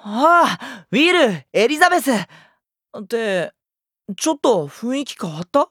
ああ、ウィル、エリザベス。って、ちょっと雰囲気変わった？